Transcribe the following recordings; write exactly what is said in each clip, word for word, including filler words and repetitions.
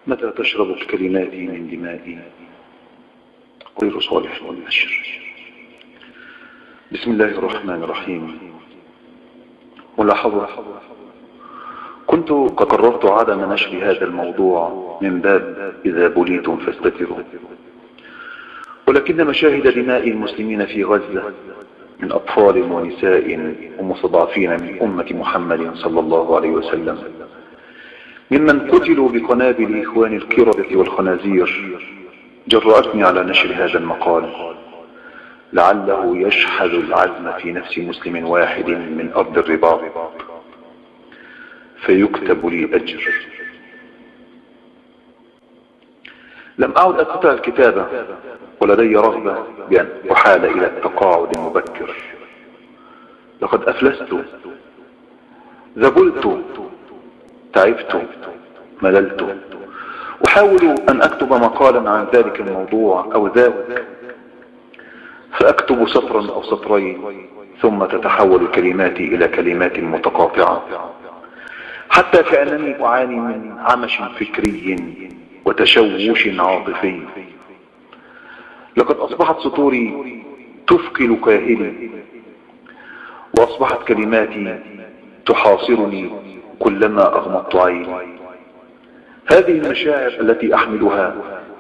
متى تشرب الكلمات من دمائي غير صالح والنشر. بسم الله الرحمن الرحيم. ملاحظة: كنت قد قررت عدم نشر هذا الموضوع من باب إذا بليتم فاستتروا، ولكن مشاهد دماء المسلمين في غزة من أطفال ونساء ومستضعفين من أمة محمد صلى الله عليه وسلم ممن قتلوا بقنابل إخوان الكردة والخنازير جرأتني على نشر هذا المقال، لعله يشحذ العزم في نفس مسلم واحد من أرض الرباط فيكتب لي أجر. لم أعد أستطيع الكتابة، ولدي رغبة بأن أحال إلى التقاعد المبكر. لقد أفلست، ذبلت، تعبت، مللت. أحاول أن أكتب مقالا عن ذلك الموضوع أو ذاك، فأكتب سطرا أو سطرين ثم تتحول كلماتي إلى كلمات متقاطعة، حتى كأنني أعاني من عمش فكري وتشوش عاطفي. لقد أصبحت سطوري تثقل كاهلي، وأصبحت كلماتي تحاصرني كلما أغمضت عيني. هذه المشاعر التي أحملها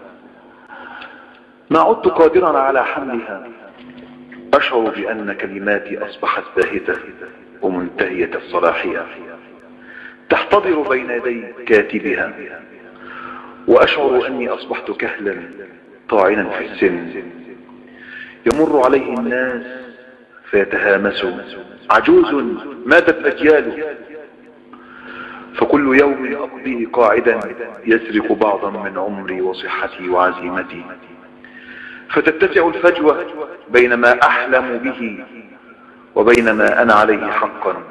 ما عدت قادرا على حملها. أشعر بأن كلماتي أصبحت باهتة ومنتهية الصلاحية، تحتضر بين يدي كاتبها، وأشعر أني أصبحت كهلا طاعنا في السن. يمر عليه الناس فيتهامسوا: عجوز ماتت أجياله. فكل يوم أقضيه قاعدا يسرق بعضا من عمري وصحتي وعزيمتي، فتتسع الفجوة بين ما أحلم به وبين ما أنا عليه حقا،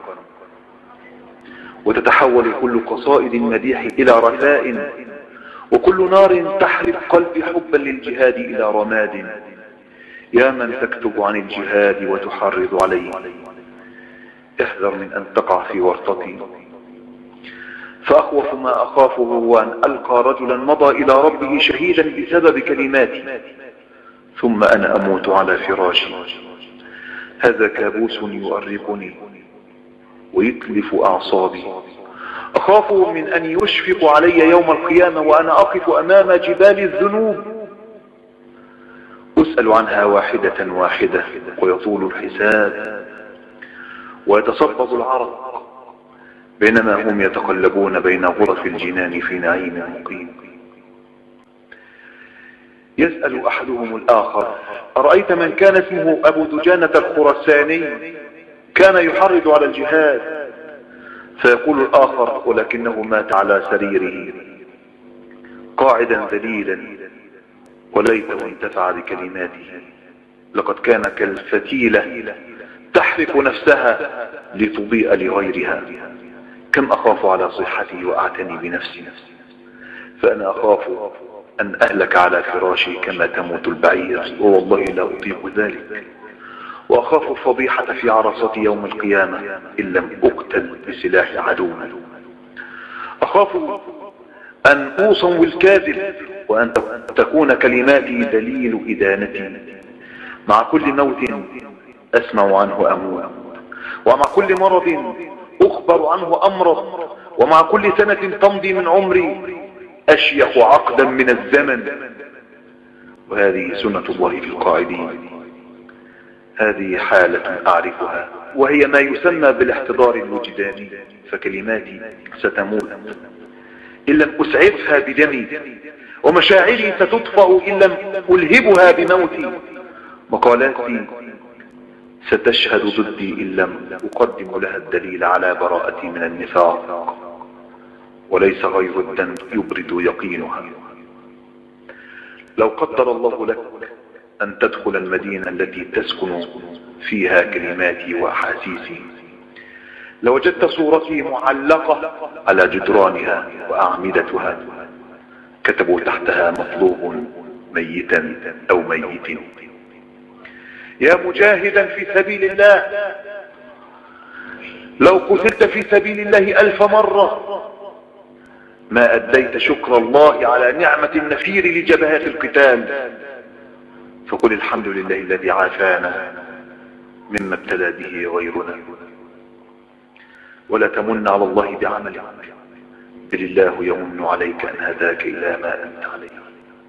وتتحول كل قصائد المديح إلى رثاء، وكل نار تحرق قلبي حبا للجهاد إلى رماد. يا من تكتب عن الجهاد وتحرض عليه، احذر من أن تقع في ورطتي. فأخوف ما أخافه هو أن ألقى رجلا مضى إلى ربه شهيدا بسبب كلماتي، ثم أنا أموت على فراشي. هذا كابوس يؤرقني ويتلف أعصابي. أخاف من أن يشفق علي يوم القيامة وأنا أقف أمام جبال الذنوب، أسأل عنها واحدة واحدة، ويطول الحساب ويتصبب العرق، بينما هم يتقلبون بين غرف الجنان في نعيم مقيم. يسأل أحدهم الآخر: أرأيت من كان اسمه أبو دجانة الخرساني كان يحرض على الجهاد؟ فيقول الآخر: ولكنه مات على سريره قاعدا ذليلا، وليته انتفع بكلماته. لقد كان كالفتيلة تحرق نفسها لتضيء لغيرها. كم أخاف على صحتي وأعتني بنفسي، فأنا أخاف أن أهلك على فراشي كما تموت البعير، ووالله لا أطيق ذلك. وأخاف الفضيحة في عرصات يوم القيامة إن لم أقتل بسلاح عدو. أخاف أن أوصم الكاذب وأن تكون كلماتي دليل إدانتي. مع كل موت أسمع عنه أموت، ومع كل مرض أخبر عنه أمرض، ومع كل سنة تمضي من عمري أشيخ عقدا من الزمن. وهذه سنة الله في القاعدين. هذه حالة أعرفها، وهي ما يسمى بالاحتضار الوجداني. فكلماتي ستموت إن لم أسعفها بدمي، ومشاعري ستطفأ إن لم ألهبها بموتي. مقالاتي ستشهد ضدي إن لم أقدم لها الدليل على براءتي من النفاق، وليس غيظ الدم يبرد يقينها. لو قدر الله لك أن تدخل المدينة التي تسكن فيها كلماتي وأحاسيسي، لوجدت صورتي معلقة على جدرانها وأعمدتها، كتبوا تحتها: مطلوب ميتا أو ميت. يا مجاهدا في سبيل الله، لو قتلت في سبيل الله ألف مرة ما أديت شكر الله على نعمة النفير لجبهات القتال، فقل الحمد لله الذي عافانا مما ابتلى به غيرنا. ولا تمن على الله بعملك، بل الله يمن عليك أن هداك إلى ما أنت عليه.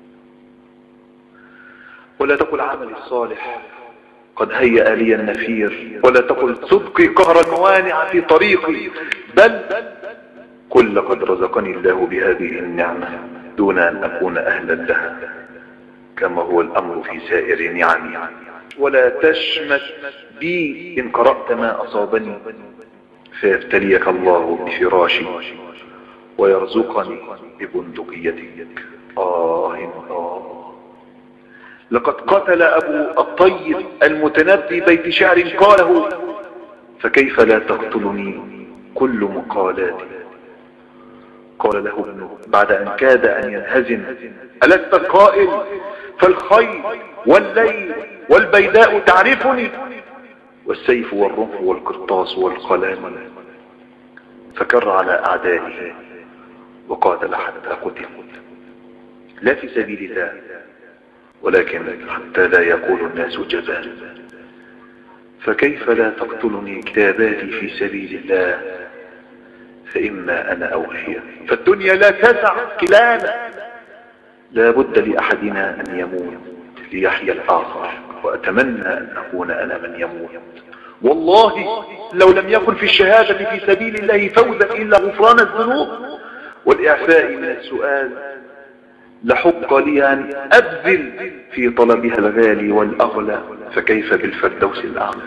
ولا تقل عملي الصالح قد هيأ لي النفير، ولا تقل صدقي قهر الموانع في طريقي، بل قل لقد رزقني الله بهذه النعمة دون أن أكون أهلا لها، كما هو الأمر في سائر نعمي. ولا تشمت بي إن قرأت ما أصابني، فيبتليك الله بفراشي ويرزقني ببندقيتك. آه آه لقد قتل أبو الطيب المتنبي بيت شعر قاله، فكيف لا تقتلني كل مقالاتي. قال له ابنه بعد أن كاد أن ينهزم: ألست القائل فالخيل والليل والبيداء تعرفني، والسيف والرمح والقرطاس والقلم. فكر على أعدائه وقاتل حتى قتل، لا في سبيل الله، ولكن حتى لا يقول الناس جبان. فكيف لا تقتلني كتاباتي في سبيل الله، فإما أنا أو هي، فالدنيا لا تسع كلانا. لا بد لأحدنا أن يموت ليحيى الآخر، وأتمنى أن أكون أنا من يموت. والله لو لم يكن في الشهادة في سبيل الله فوزا إلا غفران الذنوب والإعفاء من السؤال، لحق لي أن أبذل في طلبها الغالي والأغلى. فكيف بالفردوس الأعلى،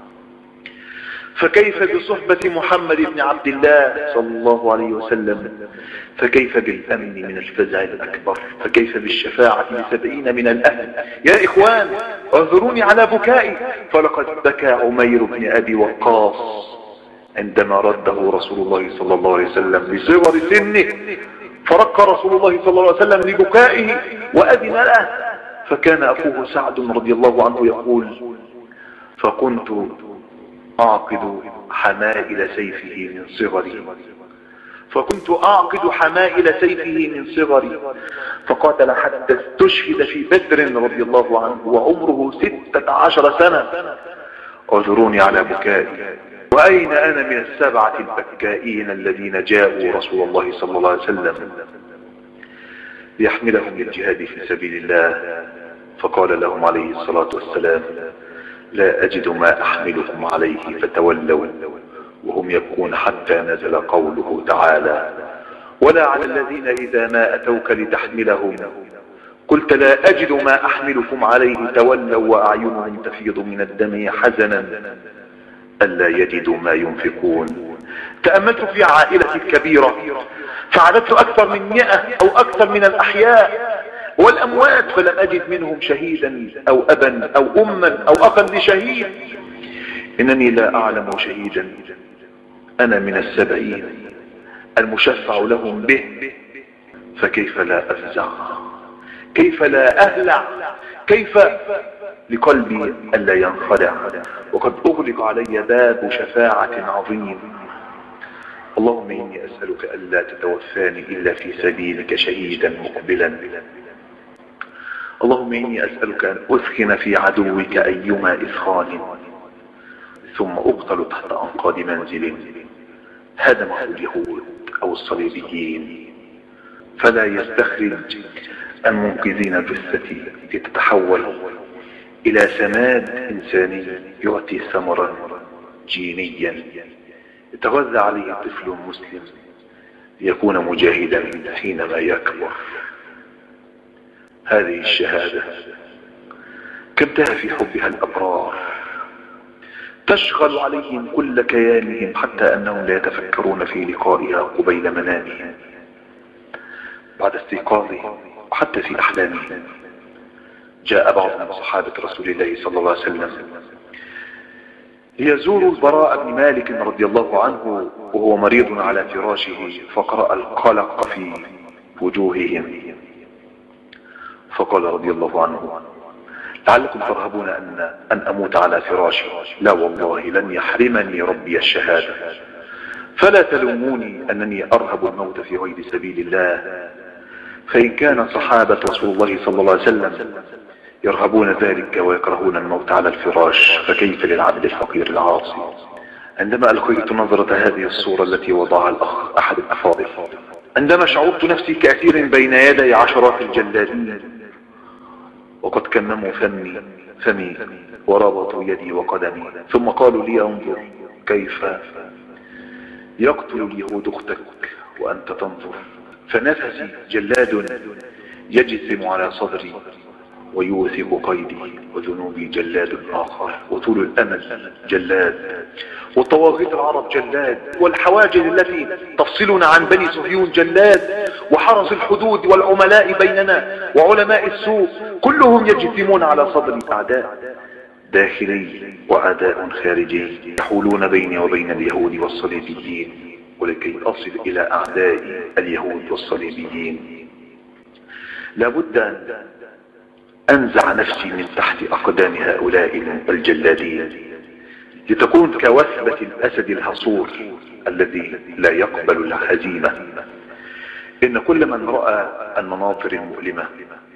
فكيف بصحبة محمد بن عبد الله صلى الله عليه وسلم، فكيف بالأمن من الفزع الأكبر، فكيف بالشفاعة لسبعين من الأهل. يا إخوان اعذروني على بكائي، فلقد بكى عمير بن أبي وقاص عندما رده رسول الله صلى الله عليه وسلم لصغر سنه، فرق رسول الله صلى الله عليه وسلم لبكائه وأذن له. فكان أخوه سعد رضي الله عنه يقول: فكنت أعقد حمائل سيفه من صغري فكنت أعقد حمائل سيفه من صغري فقاتل حتى استشهد في بدر رضي الله عنه وعمره ستة عشر سنة. اعذروني على بكائي، وأين أنا من السبعة البكائين الذين جاءوا رسول الله صلى الله عليه وسلم ليحملهم للجهاد في سبيل الله، فقال لهم عليه الصلاة والسلام: لا أجد ما أحملكم عليه، فتولوا وهم يبكون حتى نزل قوله تعالى: ولا على الذين إذا ما أتوك لتحملهم قلت لا أجد ما أحملكم عليه تولوا وأعينهم تفيض من الدم حزنا ألا يجدوا ما ينفقون. تأملت في عائلتي الكبيرة فعددت أكثر من مئة أو أكثر من الأحياء والأموات، فلم أجد منهم شهيدا أو أبا أو أما أو أخا لشهيد. إنني لا أعلم شهيدا، أنا من السبعين المشفع لهم به، فكيف لا أفزع، كيف لا أهلع، كيف لقلبي ألا ينخدع، وقد أغلق علي باب شفاعة عظيم. اللهم إني أسألك ألا تتوفاني إلا في سبيلك شهيدا مقبلا. اللهم إني أسألك أن أثخن في عدوك أيما إثخان ثم أقتل تحت أنقاض منزل هدمه اليهود أو الصليبيين، فلا يستخرج المنقذين جثتي لتتحول إلى سماد إنساني يعطي ثمرا جينيا يتغذى عليه طفل مسلم ليكون مجاهدا حينما يكبر. هذه الشهادة كبتها في حبها الأبرار، تشغل عليهم كل كيانهم حتى أنهم لا يتفكرون في لقائها قبيل منامهم. بعد استيقاظهم وحتى في أحلامهم جاء بعض من صحابة رسول الله صلى الله عليه وسلم ليزوروا البراء بن مالك رضي الله عنه وهو مريض على فراشه، فقرأ القلق في وجوههم فقال رضي الله عنه: لعلكم ترهبون أن, أن أموت على فراشي. لا والله لن يحرمني ربي الشهادة، فلا تلوموني أنني أرهب الموت في غير سبيل الله، فإن كان صحابة رسول الله صلى الله عليه وسلم يرهبون ذلك ويكرهون الموت على الفراش، فكيف للعبد الفقير العاصي؟ عندما ألقيت نظرة هذه الصورة التي وضعها الأخ أحد الأفاضل، عندما شعرت نفسي كأثير بين يدي عشرات الجلادين وقد كمموا فمي فمي وربطوا يدي وقدمي، ثم قالوا لي انظر كيف يقتل اليهود اختك وأنت تنظر، فنفسي جلاد يجثم على صدري ويوثق قيدي، وذنوبي جلاد آخر، وطول الأمل جلاد، وطواغيت العرب جلاد، والحواجز التي تفصلنا عن بني صهيون جلاد، وحرس الحدود والعملاء بيننا وعلماء السوء كلهم يجثمون على صدري، أعداء داخلي وأعداء خارجي يحولون بيني وبين اليهود والصليبيين، ولكي أصل إلى أعداء اليهود والصليبيين لابد أن أنزع نفسي من تحت أقدام هؤلاء الجلادين لتكون كوثبة الأسد الهصور الذي لا يقبل الهزيمة. إن كل من رأى المناظر المؤلمة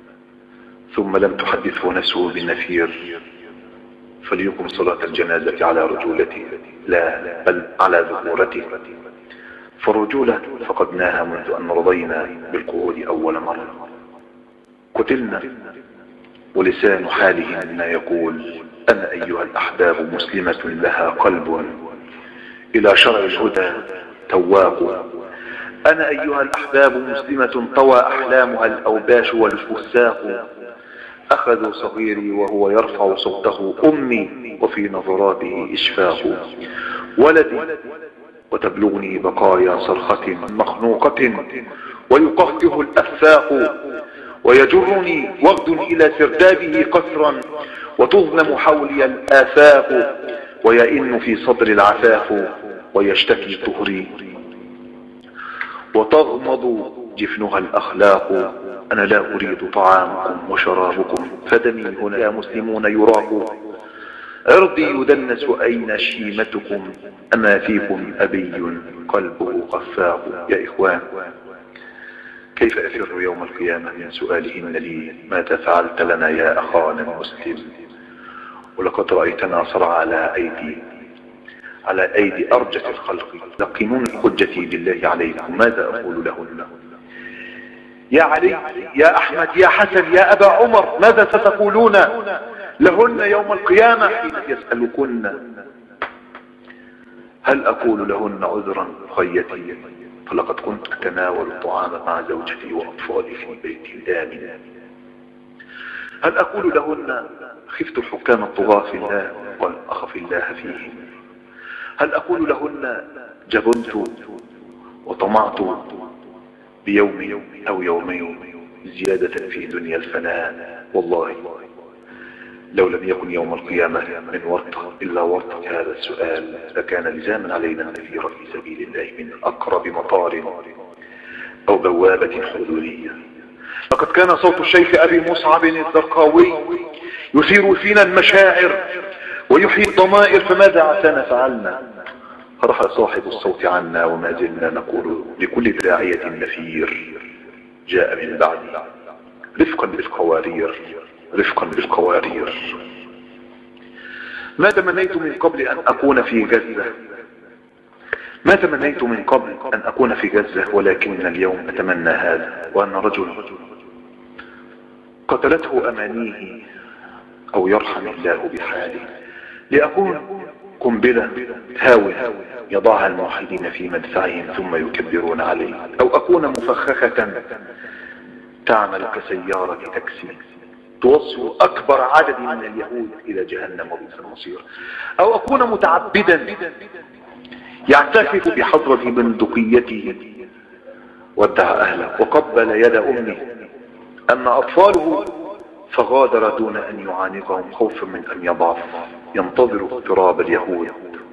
ثم لم تحدثه نفسه بالنفير فليقم صلاة الجنازة على رجولته لا بل على ذكورته، فالرجولة فقدناها منذ أن رضينا بالقعود أول مرة. قتلنا ولسان حاله منا يقول: أنا أيها الأحباب مسلمة لها قلب إلى شرع الهدى تواق، أنا أيها الأحباب مسلمة طوى أحلامها الأوباش والفساق، أخذوا صغيري وهو يرفع صوته أمي وفي نظراته إشفاق، ولدي وتبلغني بقايا صرخة مخنوقة ويقهقه الأفاق، ويجرني وغد إلى سردابه قسرا وتظلم حولي الآفاق، ويئن في صدر العفاف ويشتكي طهري وتغمض جفنها الأخلاق، أنا لا أريد طعامكم وشرابكم فدمي هنا يا مسلمون يراق، عرضي يدنس أين شيمتكم أما فيكم أبي قلبه خفاق. يا إخوان، كيف أفر يوم القيامة من سؤالهن لي ماذا فعلت لنا يا أخانا المسلم؟ ولقد رأيتنا صرع على أيدي على أيدي أرجس الخلق لقنون حجتي بالله عليكم، ماذا أقول لهن؟ يا علي يا أحمد يا حسن يا أبا عمر، ماذا ستقولون لهن يوم القيامة حين يسألكن؟ هل أقول لهن عذرا خيتي فلقد كنت أتناول الطعام مع زوجتي وأطفالي في بيت آمن؟ هل أقول لهن خفت الحكام الطغاة في الله وأخف الله فيهم؟ هل أقول لهن جبنت وطمعت بيوم أو يومين زيادة في دنيا الفناء؟ والله لو لم يكن يوم القيامة من ورطة إلا ورطة هذا السؤال لكان لزاما علينا النفير في سبيل الله من أقرب مطار أو بوابة حدودية. لقد كان صوت الشيخ أبي مصعب الزرقاوي يثير فينا المشاعر ويحيي الضمائر، فماذا عسانا فعلنا؟ رفع صاحب الصوت عنا وما زلنا نقول لكل داعية نفير جاء من بعد رفقا بالقوارير رفقا بالقوارير. ما تمنيت من قبل أن أكون في غزة ما تمنيت من قبل أن أكون في غزة ولكن اليوم أتمنى هذا، وأن رجل قتلته أمانيه أو يرحم الله بحاله لأكون قنبلة هاوية يضعها الموحدين في مدفعهم ثم يكبرون عليه، أو أكون مفخخة تعمل كسيارة تاكسي توصل أكبر عدد من اليهود إلى جهنم وبئس المصير، أو أكون متعبدا يعتكف بحضرة بندقيته ودع أهله وقبل يد أمه أما أطفاله فغادر دون أن يعانقهم خوفا من أن يضعف، ينتظر اضطراب اليهود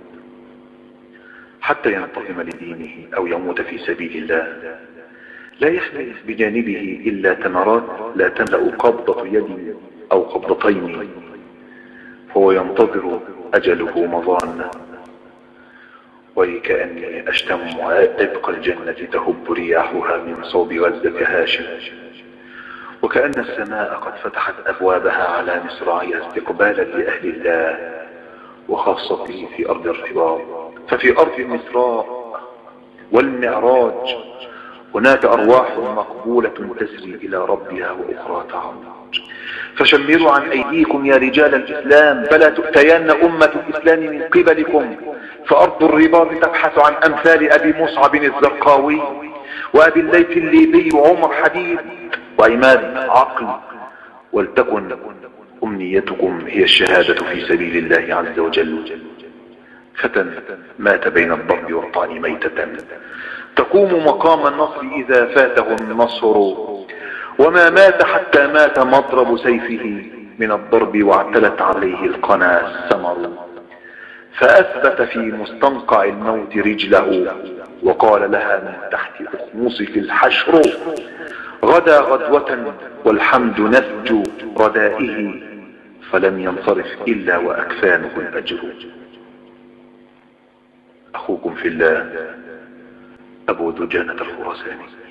حتى ينتقم لدينه أو يموت في سبيل الله، لا يحمل بجانبه إلا تمرات لا تملأ قبضة يد أو قبضتين، هو ينتظر أجله مضان وكأني أشتم عبق الجنة تهب رياحها من صوب غزة هاشم، وكأن السماء قد فتحت أبوابها على مصراعيها استقبالا لأهل الله وخاصته في أرض الرباط. ففي أرض المسراء والمعراج هناك أرواح مقبولة تسري إلى ربها وأخرى تعرج. فشمروا عن أيديكم يا رجال الإسلام، فلا تؤتين أمة الإسلام من قبلكم، فأرض الرباط تبحث عن أمثال أبي مصعب الزرقاوي وأبي الليث الليبي وعمر حديد وعماد عقل، ولتكن أمنيتكم هي الشهادة في سبيل الله عز وجل. فتى مات بين الضرب والطعن ميتة، تقوم مقام النصر إذا فاته النصر، وما مات حتى مات مضرب سيفه من الضرب واعتلت عليه القنا السمر. فأثبت في مستنقع الموت رجله وقال لها من تحت أخمصك الحشر، غدا غدوة والحمد نسج ردائه، فلم ينصرف إلا وأكفانه الأجر. أخوكم في الله أبو دجانة الخراساني.